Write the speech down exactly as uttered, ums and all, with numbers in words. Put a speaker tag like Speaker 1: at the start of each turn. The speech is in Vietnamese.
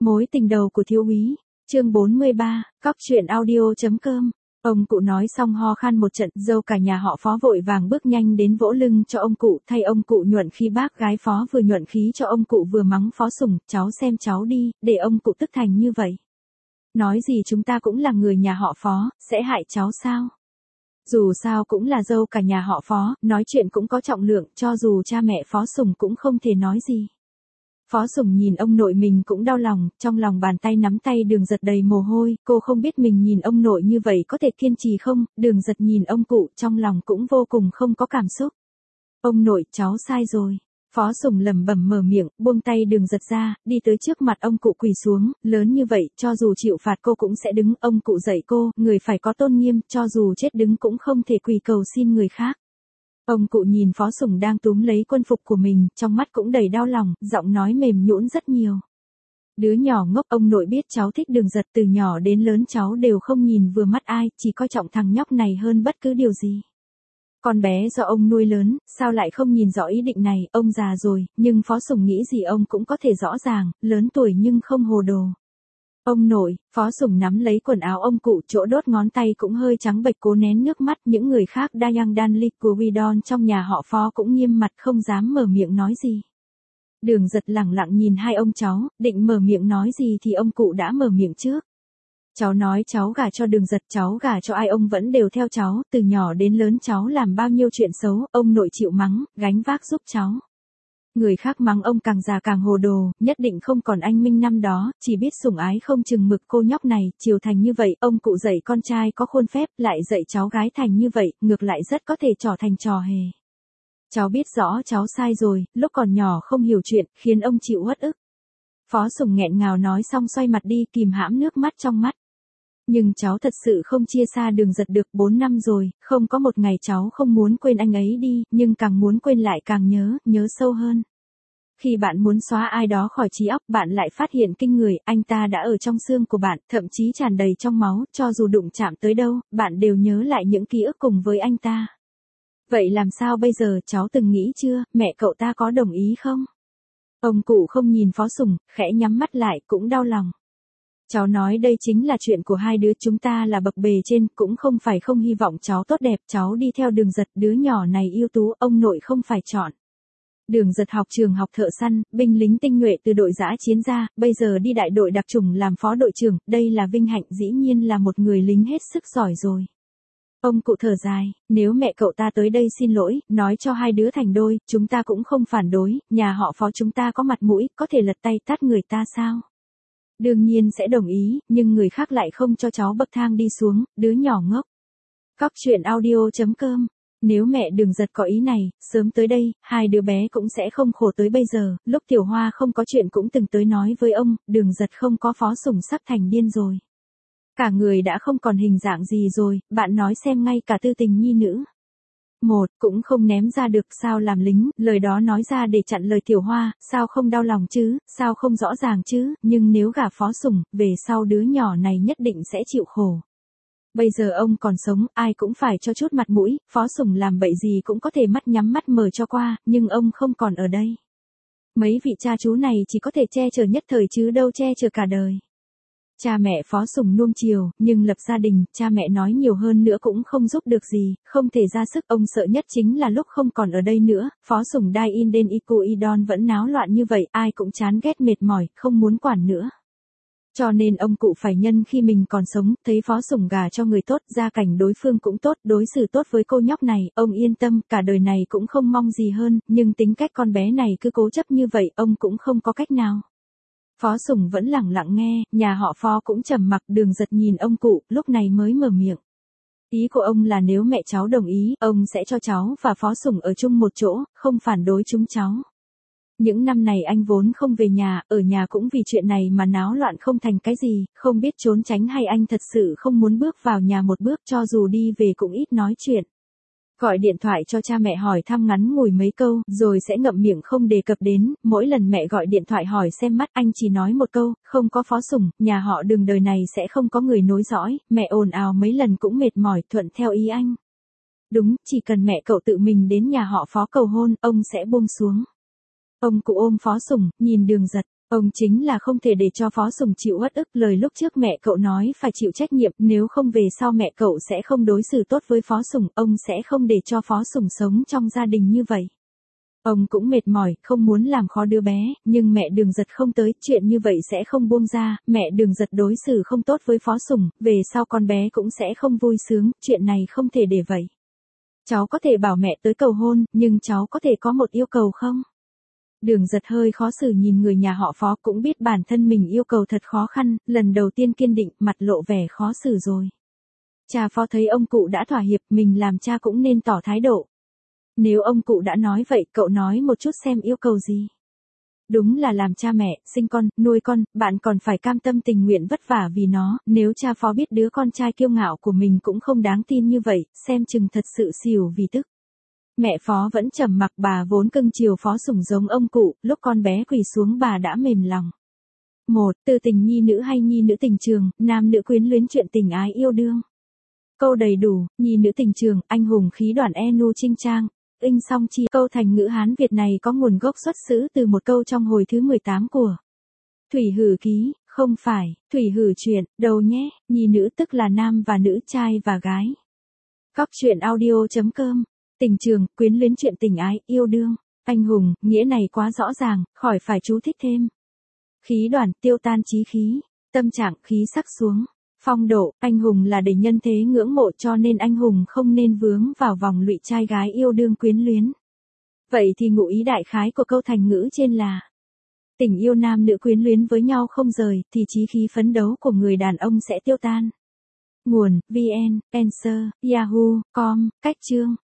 Speaker 1: Mối tình đầu của thiếu úy, chương bốn mươi ba, cóc truyện audio.com. Ông cụ nói xong ho khan một trận, dâu cả nhà họ Phó vội vàng bước nhanh đến vỗ lưng cho ông cụ, thay ông cụ nhuận khí. Bác gái Phó vừa nhuận khí cho ông cụ vừa mắng Phó Sùng, cháu xem cháu đi, để ông cụ tức thành như vậy. Nói gì chúng ta cũng là người nhà họ Phó, sẽ hại cháu sao? Dù sao cũng là dâu cả nhà họ Phó, nói chuyện cũng có trọng lượng, cho dù cha mẹ Phó Sùng cũng không thể nói gì. Phó Sùng nhìn ông nội mình cũng đau lòng, trong lòng bàn tay nắm tay Đường Giật đầy mồ hôi, cô không biết mình nhìn ông nội như vậy có thể kiên trì không. Đường Giật nhìn ông cụ, trong lòng cũng vô cùng không có cảm xúc. Ông nội, cháu sai rồi. Phó Sùng lẩm bẩm mở miệng, buông tay Đường Giật ra, đi tới trước mặt ông cụ quỳ xuống, lớn như vậy, cho dù chịu phạt cô cũng sẽ đứng. Ông cụ dạy cô, người phải có tôn nghiêm, cho dù chết đứng cũng không thể quỳ cầu xin người khác. Ông cụ nhìn Phó Sùng đang túm lấy quân phục của mình, trong mắt cũng đầy đau lòng, giọng nói mềm nhũn rất nhiều. Đứa nhỏ ngốc, ông nội biết cháu thích Đường Giật, từ nhỏ đến lớn cháu đều không nhìn vừa mắt ai, chỉ coi trọng thằng nhóc này hơn bất cứ điều gì. Con bé do ông nuôi lớn, sao lại không nhìn rõ ý định này, ông già rồi, nhưng Phó Sùng nghĩ gì ông cũng có thể rõ ràng, lớn tuổi nhưng không hồ đồ. Ông nội, Phó Sùng nắm lấy quần áo ông cụ, chỗ đốt ngón tay cũng hơi trắng bệch, cố nén nước mắt. Những người khác Dayang Dan Lee của Widon trong nhà họ Phó cũng nghiêm mặt không dám mở miệng nói gì. Đường Giật lẳng lặng nhìn hai ông cháu, định mở miệng nói gì thì ông cụ đã mở miệng trước. Cháu nói cháu gả cho Đường Giật, cháu gả cho ai ông vẫn đều theo cháu, từ nhỏ đến lớn cháu làm bao nhiêu chuyện xấu, ông nội chịu mắng, gánh vác giúp cháu. Người khác mắng ông càng già càng hồ đồ, nhất định không còn anh minh năm đó, chỉ biết sủng ái không chừng mực cô nhóc này, chiều thành như vậy, ông cụ dạy con trai có khuôn phép, lại dạy cháu gái thành như vậy, ngược lại rất có thể trở thành trò hề. Cháu biết rõ cháu sai rồi, lúc còn nhỏ không hiểu chuyện, khiến ông chịu uất ức. Phó Sùng nghẹn ngào nói xong xoay mặt đi, kìm hãm nước mắt trong mắt. Nhưng cháu thật sự không chia xa Đường Giật được, bốn năm rồi, không có một ngày cháu không muốn quên anh ấy đi, nhưng càng muốn quên lại càng nhớ, nhớ sâu hơn. Khi bạn muốn xóa ai đó khỏi trí óc, bạn lại phát hiện kinh người, anh ta đã ở trong xương của bạn, thậm chí tràn đầy trong máu, cho dù đụng chạm tới đâu, bạn đều nhớ lại những ký ức cùng với anh ta. Vậy làm sao bây giờ, cháu từng nghĩ chưa, mẹ cậu ta có đồng ý không? Ông cụ không nhìn Phó Sùng, khẽ nhắm mắt lại, cũng đau lòng. Cháu nói đây chính là chuyện của hai đứa chúng ta là bậc bề trên, cũng không phải không hy vọng cháu tốt đẹp, cháu đi theo Đường Giật, đứa nhỏ này ưu tú, ông nội không phải chọn. Đường Giật học trường học thợ săn, binh lính tinh nhuệ từ đội dã chiến ra, bây giờ đi đại đội đặc chủng làm phó đội trưởng, đây là vinh hạnh, dĩ nhiên là một người lính hết sức giỏi rồi. Ông cụ thở dài, nếu mẹ cậu ta tới đây xin lỗi, nói cho hai đứa thành đôi, chúng ta cũng không phản đối, nhà họ Phó chúng ta có mặt mũi, có thể lật tay tát người ta sao? Đương nhiên sẽ đồng ý, nhưng người khác lại không cho cháu bậc thang đi xuống, đứa nhỏ ngốc. Cóc truyện audio.com. Nếu mẹ Đường Giật có ý này, sớm tới đây, hai đứa bé cũng sẽ không khổ tới bây giờ. Lúc Tiểu Hoa không có chuyện cũng từng tới nói với ông, Đường Giật không có Phó Sùng sắp thành điên rồi. Cả người đã không còn hình dạng gì rồi, bạn nói xem, ngay cả tư tình nhi nữ. Một, cũng không ném ra được, sao làm lính, lời đó nói ra để chặn lời Tiểu Hoa, sao không đau lòng chứ, sao không rõ ràng chứ, nhưng nếu gả Phó Sùng, về sau đứa nhỏ này nhất định sẽ chịu khổ. Bây giờ ông còn sống, ai cũng phải cho chút mặt mũi, Phó Sùng làm bậy gì cũng có thể mắt nhắm mắt mở cho qua, nhưng ông không còn ở đây. Mấy vị cha chú này chỉ có thể che chở nhất thời chứ đâu che chở cả đời. Cha mẹ Phó Sùng nuông chiều, nhưng lập gia đình, cha mẹ nói nhiều hơn nữa cũng không giúp được gì, không thể ra sức. Ông sợ nhất chính là lúc không còn ở đây nữa, Phó Sùng Dai In Den Iku Idon vẫn náo loạn như vậy, ai cũng chán ghét mệt mỏi, không muốn quản nữa. Cho nên ông cụ phải nhân khi mình còn sống, thấy Phó Sùng gả cho người tốt, gia cảnh đối phương cũng tốt, đối xử tốt với cô nhóc này, ông yên tâm, cả đời này cũng không mong gì hơn, nhưng tính cách con bé này cứ cố chấp như vậy, ông cũng không có cách nào. Phó Sùng vẫn lẳng lặng nghe, nhà họ Phó cũng trầm mặc. Đường Giật nhìn ông cụ, lúc này mới mở miệng. Ý của ông là nếu mẹ cháu đồng ý, ông sẽ cho cháu và Phó Sùng ở chung một chỗ, không phản đối chúng cháu. Những năm này anh vốn không về nhà, ở nhà cũng vì chuyện này mà náo loạn không thành cái gì, không biết trốn tránh hay anh thật sự không muốn bước vào nhà một bước, cho dù đi về cũng ít nói chuyện. Gọi điện thoại cho cha mẹ hỏi thăm ngắn ngủi mấy câu, rồi sẽ ngậm miệng không đề cập đến. Mỗi lần mẹ gọi điện thoại hỏi xem mắt, anh chỉ nói một câu, không có Phó Sùng, nhà họ Đường đời này sẽ không có người nối dõi. Mẹ ồn ào mấy lần cũng mệt mỏi, thuận theo ý anh. Đúng, chỉ cần mẹ cậu tự mình đến nhà họ Phó cầu hôn, ông sẽ buông xuống. Ông cụ ôm Phó Sùng, nhìn Đường Giật. Ông chính là không thể để cho Phó Sùng chịu uất ức, lời lúc trước mẹ cậu nói phải chịu trách nhiệm, nếu không về sau mẹ cậu sẽ không đối xử tốt với Phó Sùng, ông sẽ không để cho Phó Sùng sống trong gia đình như vậy. Ông cũng mệt mỏi, không muốn làm khó đứa bé, nhưng mẹ Đường Giật không tới, chuyện như vậy sẽ không buông ra, mẹ Đường Giật đối xử không tốt với Phó Sùng, về sau con bé cũng sẽ không vui sướng, chuyện này không thể để vậy. Cháu có thể bảo mẹ tới cầu hôn, nhưng cháu có thể có một yêu cầu không? Đường Giật hơi khó xử nhìn người nhà họ Phó, cũng biết bản thân mình yêu cầu thật khó khăn, lần đầu tiên kiên định, mặt lộ vẻ khó xử rồi. Cha Phó thấy ông cụ đã thỏa hiệp, mình làm cha cũng nên tỏ thái độ. Nếu ông cụ đã nói vậy, cậu nói một chút xem yêu cầu gì. Đúng là làm cha mẹ, sinh con, nuôi con, bạn còn phải cam tâm tình nguyện vất vả vì nó, nếu cha Phó biết đứa con trai kiêu ngạo của mình cũng không đáng tin như vậy, xem chừng thật sự xỉu vì tức. Mẹ Phó vẫn trầm mặc, bà vốn cưng chiều Phó Sùng giống ông cụ, lúc con bé quỳ xuống bà đã mềm lòng. Một, từ tình nhi nữ hay nhi nữ tình trường, nam nữ quyến luyến chuyện tình ái yêu đương. Câu đầy đủ, nhi nữ tình trường, anh hùng khí đoàn e nu trinh trang. Inh song chi. Câu thành ngữ Hán Việt này có nguồn gốc xuất xứ từ một câu trong hồi thứ mười tám của Thủy Hử Ký, không phải, Thủy Hử Truyện, đầu nhé, nhi nữ tức là nam và nữ, trai và gái. Cóc truyện audio chấm com, tình trường, quyến luyến chuyện tình ái, yêu đương, anh hùng, nghĩa này quá rõ ràng, khỏi phải chú thích thêm. Khí đoàn, tiêu tan chí khí, tâm trạng, khí sắc xuống. Phong độ, anh hùng là để nhân thế ngưỡng mộ, cho nên anh hùng không nên vướng vào vòng lụy trai gái yêu đương quyến luyến. Vậy thì ngụ ý đại khái của câu thành ngữ trên là tình yêu nam nữ quyến luyến với nhau không rời, thì chí khí phấn đấu của người đàn ông sẽ tiêu tan. Nguồn, vê en, Answer, Yahoo, com, cách chương.